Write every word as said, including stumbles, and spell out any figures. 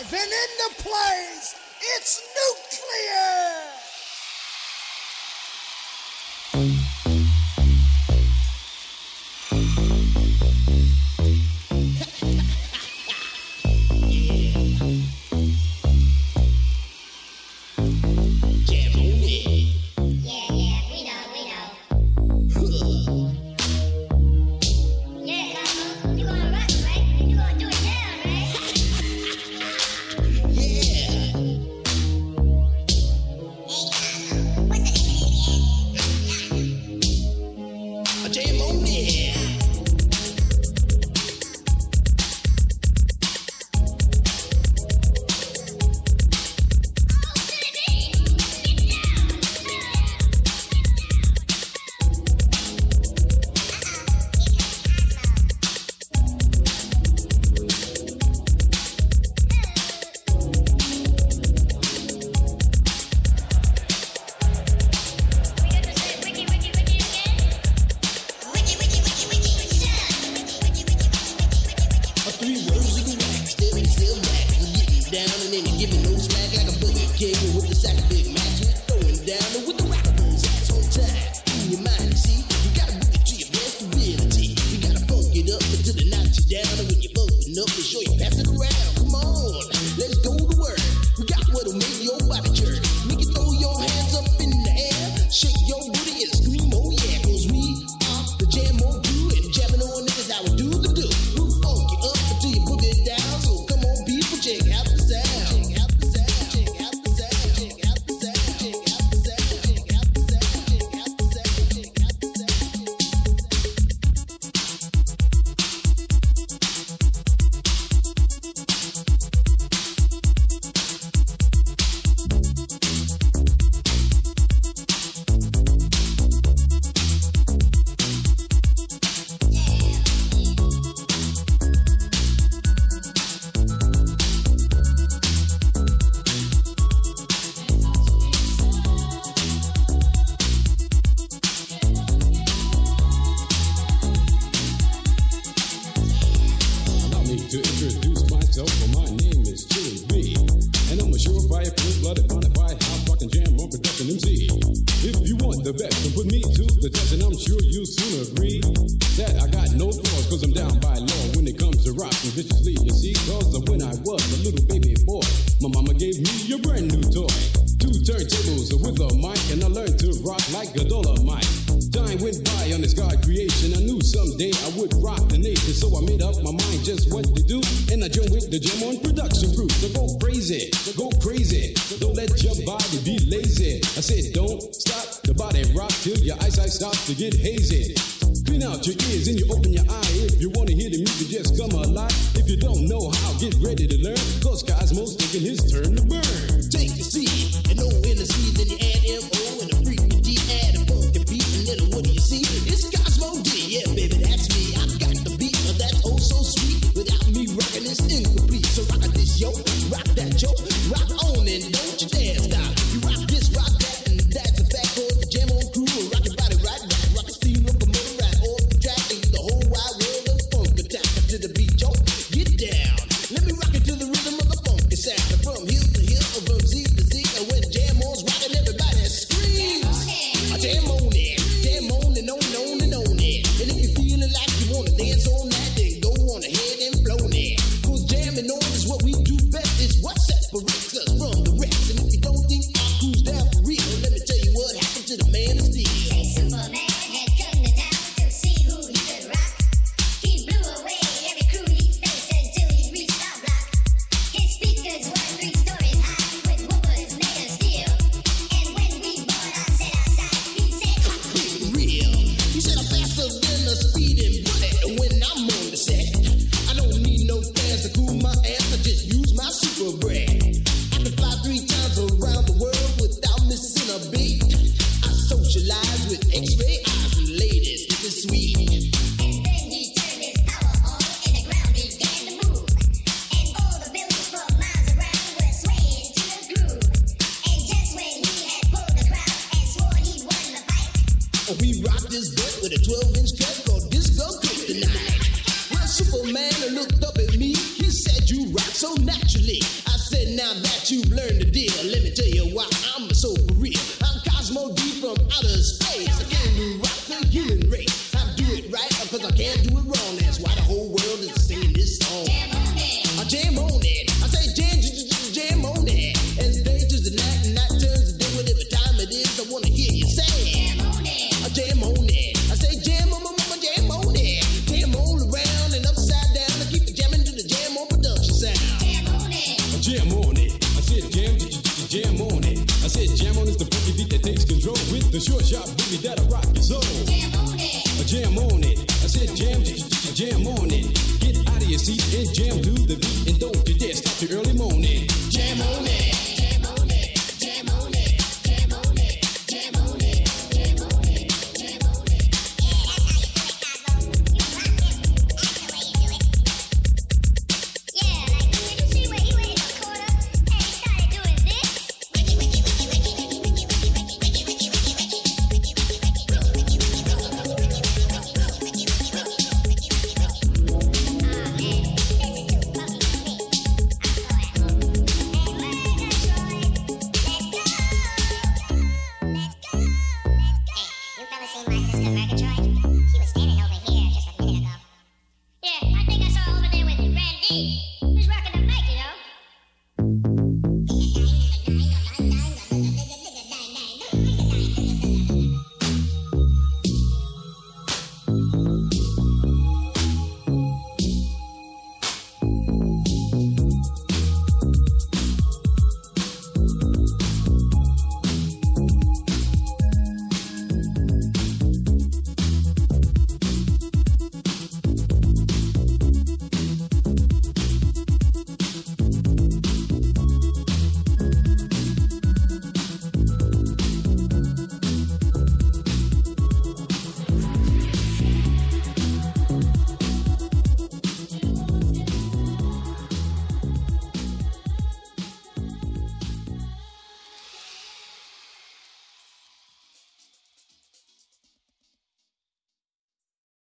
And in the place, it's nuclear! To get hazy. Clean out your ears and you open your eye. If you want to hear the music, just come alive. If you don't know how, get ready to learn. Cause Cosmo's taking his turn to burn. Take the C and O in the C, then you add M O and a freaky D, add a funky beat, and then what do you see? It's Cosmo D, yeah, baby, that's me. I got the beat that's oh so sweet. Without me rocking, it's incomplete. So rock this yo, rock that yo, rock on and don't you dare stop. You rock this, rock that, and that's a fact. Cause the Jam On crew will rock your body right, right, rock a steam locomotive right off the track, and the whole wide world of funk attack to the beat, yo. Get down, let me rock it to the rhythm of the funky sound. From hill to hill, from Z to Z, and when Jam On's rocking, everybody screams. I jam on it, jam on and on and on and on it. And if you're feeling like you wanna dance on that, then go on ahead and blow it. Cause jamming on is what we do best, it's what separates us from the rest. And if you don't think our crew's down for real, let me tell you what happened to the man of steel. Say Superman had come to town to see who he could rock. He blew away every crew he faced until he reached our block. His speakers were three stories high with woofers made of steel. And when we bought our set outside, he said, Real. He said I'm faster than a speeding bullet when I'm on the set. I don't need no fans to cool my ass, I just use my super breath. I can fly three times around the world without missing a beat. I socialize with X-ray eyes and ladies, this is sweet. and then he turned his power on and the ground began to move. And all the buildings for miles around were swaying to the groove. And just when he had pulled the crowd and swore he won the fight, Oh, we rocked this bit with a twelve inch cut called Disco Kryptonite. Well, Superman looked up at me, he said you rock so naturally. I jam to the beat, and don't you dare stop the early morning.